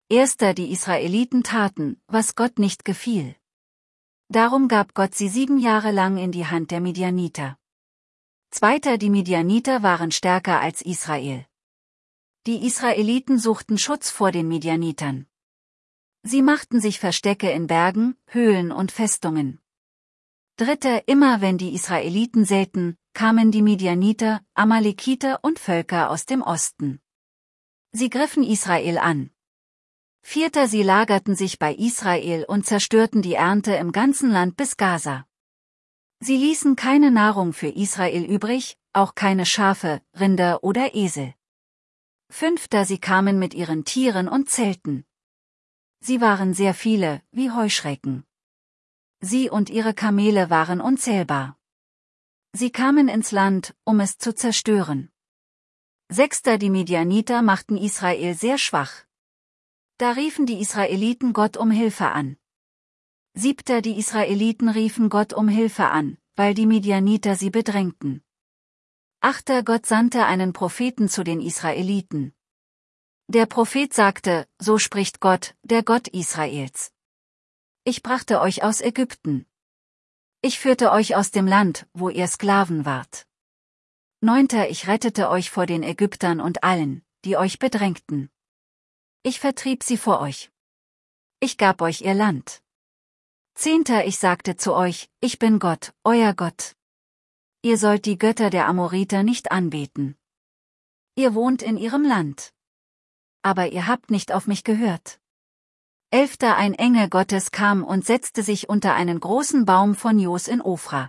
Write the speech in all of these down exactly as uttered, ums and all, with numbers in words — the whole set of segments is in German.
Erster, die Israeliten taten, was Gott nicht gefiel. Darum gab Gott sie sieben Jahre lang in die Hand der Midianiter. Zweiter, die Midianiter waren stärker als Israel. Die Israeliten suchten Schutz vor den Midianitern. Sie machten sich Verstecke in Bergen, Höhlen und Festungen. Dritter, immer wenn die Israeliten säten, kamen die Midianiter, Amalekiter und Völker aus dem Osten. Sie griffen Israel an. Vierter, sie lagerten sich bei Israel und zerstörten die Ernte im ganzen Land bis Gaza. Sie ließen keine Nahrung für Israel übrig, auch keine Schafe, Rinder oder Esel. Fünfter, sie kamen mit ihren Tieren und Zelten. Sie waren sehr viele, wie Heuschrecken. Sie und ihre Kamele waren unzählbar. Sie kamen ins Land, um es zu zerstören. Sechster, die Midianiter machten Israel sehr schwach. Da riefen die Israeliten Gott um Hilfe an. Siebter, die Israeliten riefen Gott um Hilfe an, weil die Midianiter sie bedrängten. Achter, Gott sandte einen Propheten zu den Israeliten. Der Prophet sagte, so spricht Gott, der Gott Israels. Ich brachte euch aus Ägypten. Ich führte euch aus dem Land, wo ihr Sklaven wart. Neunter, ich rettete euch vor den Ägyptern und allen, die euch bedrängten. Ich vertrieb sie vor euch. Ich gab euch ihr Land. Zehnter, ich sagte zu euch, ich bin Gott, euer Gott. Ihr sollt die Götter der Amoriter nicht anbeten. Ihr wohnt in ihrem Land. Aber ihr habt nicht auf mich gehört. Elfter, ein Engel Gottes kam und setzte sich unter einen großen Baum von Jos in Ofra.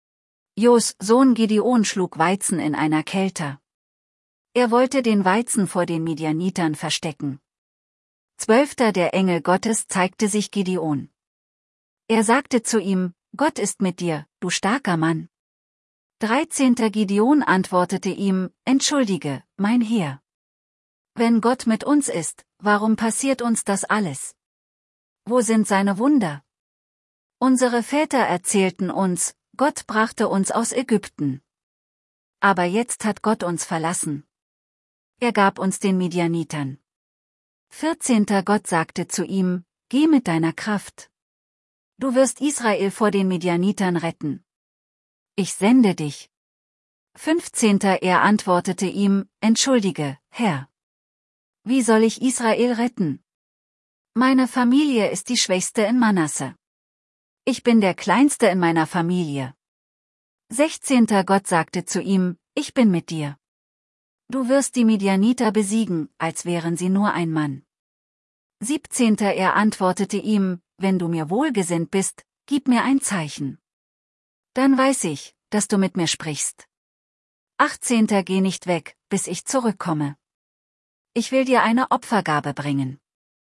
Jos, Sohn Gideon, schlug Weizen in einer Kelter. Er wollte den Weizen vor den Midianitern verstecken. Zwölfter, der Engel Gottes zeigte sich Gideon. Er sagte zu ihm, Gott ist mit dir, du starker Mann. Dreizehnter, Gideon antwortete ihm, entschuldige, mein Herr. Wenn Gott mit uns ist, warum passiert uns das alles? Wo sind seine Wunder? Unsere Väter erzählten uns, Gott brachte uns aus Ägypten. Aber jetzt hat Gott uns verlassen. Er gab uns den Midianitern. Vierzehnter, Gott sagte zu ihm, geh mit deiner Kraft. Du wirst Israel vor den Midianitern retten. Ich sende dich. Fünfzehnter, er antwortete ihm, entschuldige, Herr. Wie soll ich Israel retten? Meine Familie ist die schwächste in Manasse. Ich bin der Kleinste in meiner Familie. Sechzehnter, Gott sagte zu ihm, ich bin mit dir. Du wirst die Midianiter besiegen, als wären sie nur ein Mann. Siebzehnter, er antwortete ihm, wenn du mir wohlgesinnt bist, gib mir ein Zeichen. Dann weiß ich, dass du mit mir sprichst. Achtzehnter, geh nicht weg, bis ich zurückkomme. Ich will dir eine Opfergabe bringen.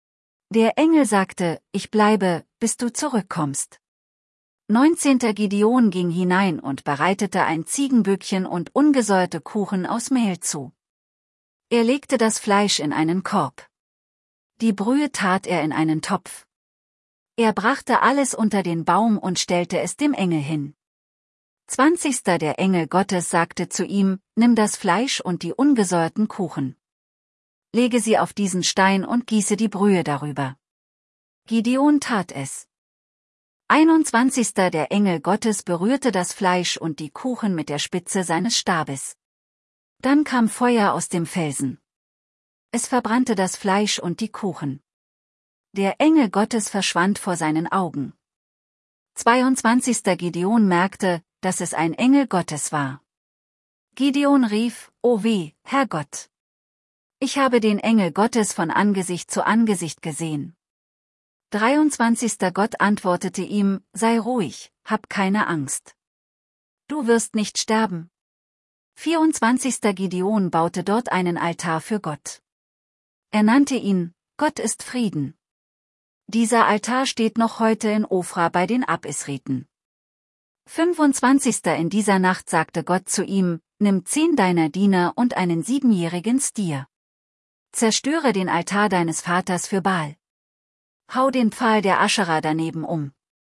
Der Engel sagte, ich bleibe, bis du zurückkommst. Neunzehnter, Gideon ging hinein und bereitete ein Ziegenböckchen und ungesäuerte Kuchen aus Mehl zu. Er legte das Fleisch in einen Korb. Die Brühe tat er in einen Topf. Er brachte alles unter den Baum und stellte es dem Engel hin. Zwanzigster, der Engel Gottes sagte zu ihm, nimm das Fleisch und die ungesäuerten Kuchen. Lege sie auf diesen Stein und gieße die Brühe darüber. Gideon tat es. Einundzwanzigster, der Engel Gottes berührte das Fleisch und die Kuchen mit der Spitze seines Stabes. Dann kam Feuer aus dem Felsen. Es verbrannte das Fleisch und die Kuchen. Der Engel Gottes verschwand vor seinen Augen. zweiundzwanzigster Gideon merkte, dass es ein Engel Gottes war. Gideon rief, O weh, Herr Gott! Ich habe den Engel Gottes von Angesicht zu Angesicht gesehen. dreiundzwanzigster Gott antwortete ihm, sei ruhig, hab keine Angst. Du wirst nicht sterben. vierundzwanzigster Gideon baute dort einen Altar für Gott. Er nannte ihn, Gott ist Frieden. Dieser Altar steht noch heute in Ofra bei den Abisriten. fünfundzwanzigster In dieser Nacht sagte Gott zu ihm, nimm zehn deiner Diener und einen siebenjährigen Stier. Zerstöre den Altar deines Vaters für Baal. Hau den Pfahl der Aschera daneben um.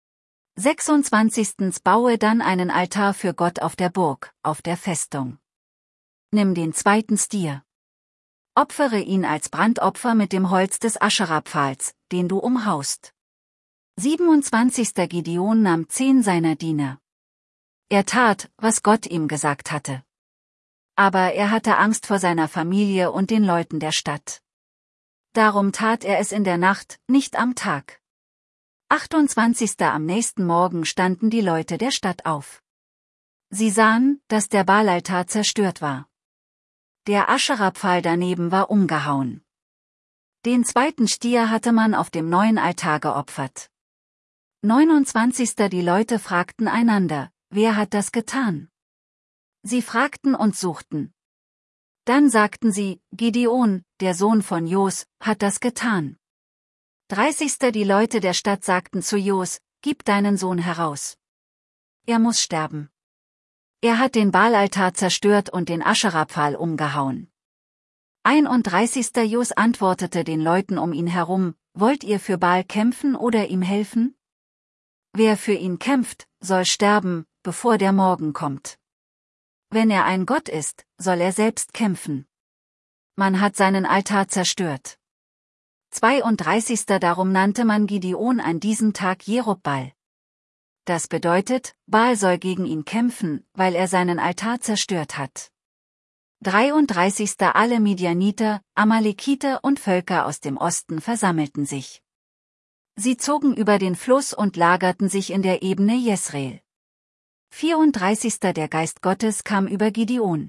sechsundzwanzigster Baue dann einen Altar für Gott auf der Burg, auf der Festung. Nimm den zweiten Stier. Opfere ihn als Brandopfer mit dem Holz des Aschera-Pfahls, den du umhaust. siebenundzwanzigster Gideon nahm zehn seiner Diener. Er tat, was Gott ihm gesagt hatte. Aber er hatte Angst vor seiner Familie und den Leuten der Stadt. Darum tat er es in der Nacht, nicht am Tag. achtundzwanzigster Am nächsten Morgen standen die Leute der Stadt auf. Sie sahen, dass der Baalaltar zerstört war. Der Aschera-Pfahl daneben war umgehauen. Den zweiten Stier hatte man auf dem neuen Altar geopfert. neunundzwanzigster Die Leute fragten einander, wer hat das getan? Sie fragten und suchten. Dann sagten sie, Gideon, der Sohn von Jos, hat das getan. dreißigster Die Leute der Stadt sagten zu Jos, gib deinen Sohn heraus. Er muss sterben. Er hat den Baalaltar zerstört und den Aschera-Pfahl umgehauen. einunddreißigster Jos antwortete den Leuten um ihn herum, wollt ihr für Baal kämpfen oder ihm helfen? Wer für ihn kämpft, soll sterben, bevor der Morgen kommt. Wenn er ein Gott ist, soll er selbst kämpfen. Man hat seinen Altar zerstört. zweiunddreißigster Darum nannte man Gideon an diesem Tag Jerub-Baal. Das bedeutet, Baal soll gegen ihn kämpfen, weil er seinen Altar zerstört hat. dreiunddreißigster Alle Midianiter, Amalekiter und Völker aus dem Osten versammelten sich. Sie zogen über den Fluss und lagerten sich in der Ebene Jesreel. vierunddreißigster Der Geist Gottes kam über Gideon.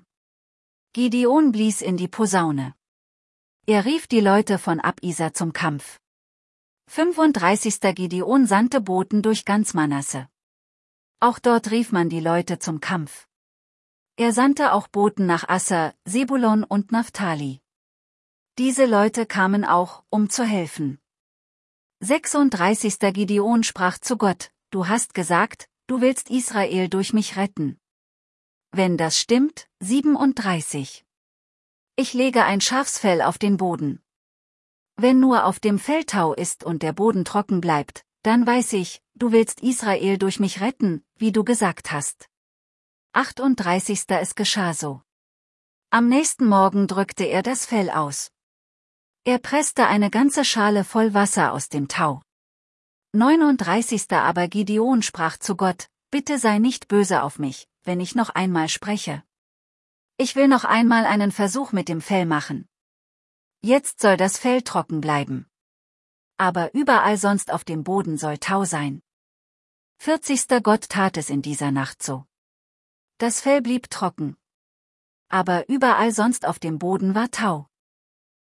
Gideon blies in die Posaune. Er rief die Leute von Abisa zum Kampf. fünfunddreißigster Gideon sandte Boten durch ganz Manasse. Auch dort rief man die Leute zum Kampf. Er sandte auch Boten nach Asser, Sebulon und Naphtali. Diese Leute kamen auch, um zu helfen. sechsunddreißigster Gideon sprach zu Gott, du hast gesagt, du willst Israel durch mich retten. Wenn das stimmt, siebenunddreißig. Ich lege ein Schafsfell auf den Boden. Wenn nur auf dem Fell Tau ist und der Boden trocken bleibt, dann weiß ich, du willst Israel durch mich retten, wie du gesagt hast. achtunddreißigster Es geschah so. Am nächsten Morgen drückte er das Fell aus. Er presste eine ganze Schale voll Wasser aus dem Tau. neununddreißigster Aber Gideon sprach zu Gott, bitte sei nicht böse auf mich, wenn ich noch einmal spreche. Ich will noch einmal einen Versuch mit dem Fell machen. Jetzt soll das Fell trocken bleiben. Aber überall sonst auf dem Boden soll Tau sein. vierzigster Gott tat es in dieser Nacht so. Das Fell blieb trocken. Aber überall sonst auf dem Boden war Tau.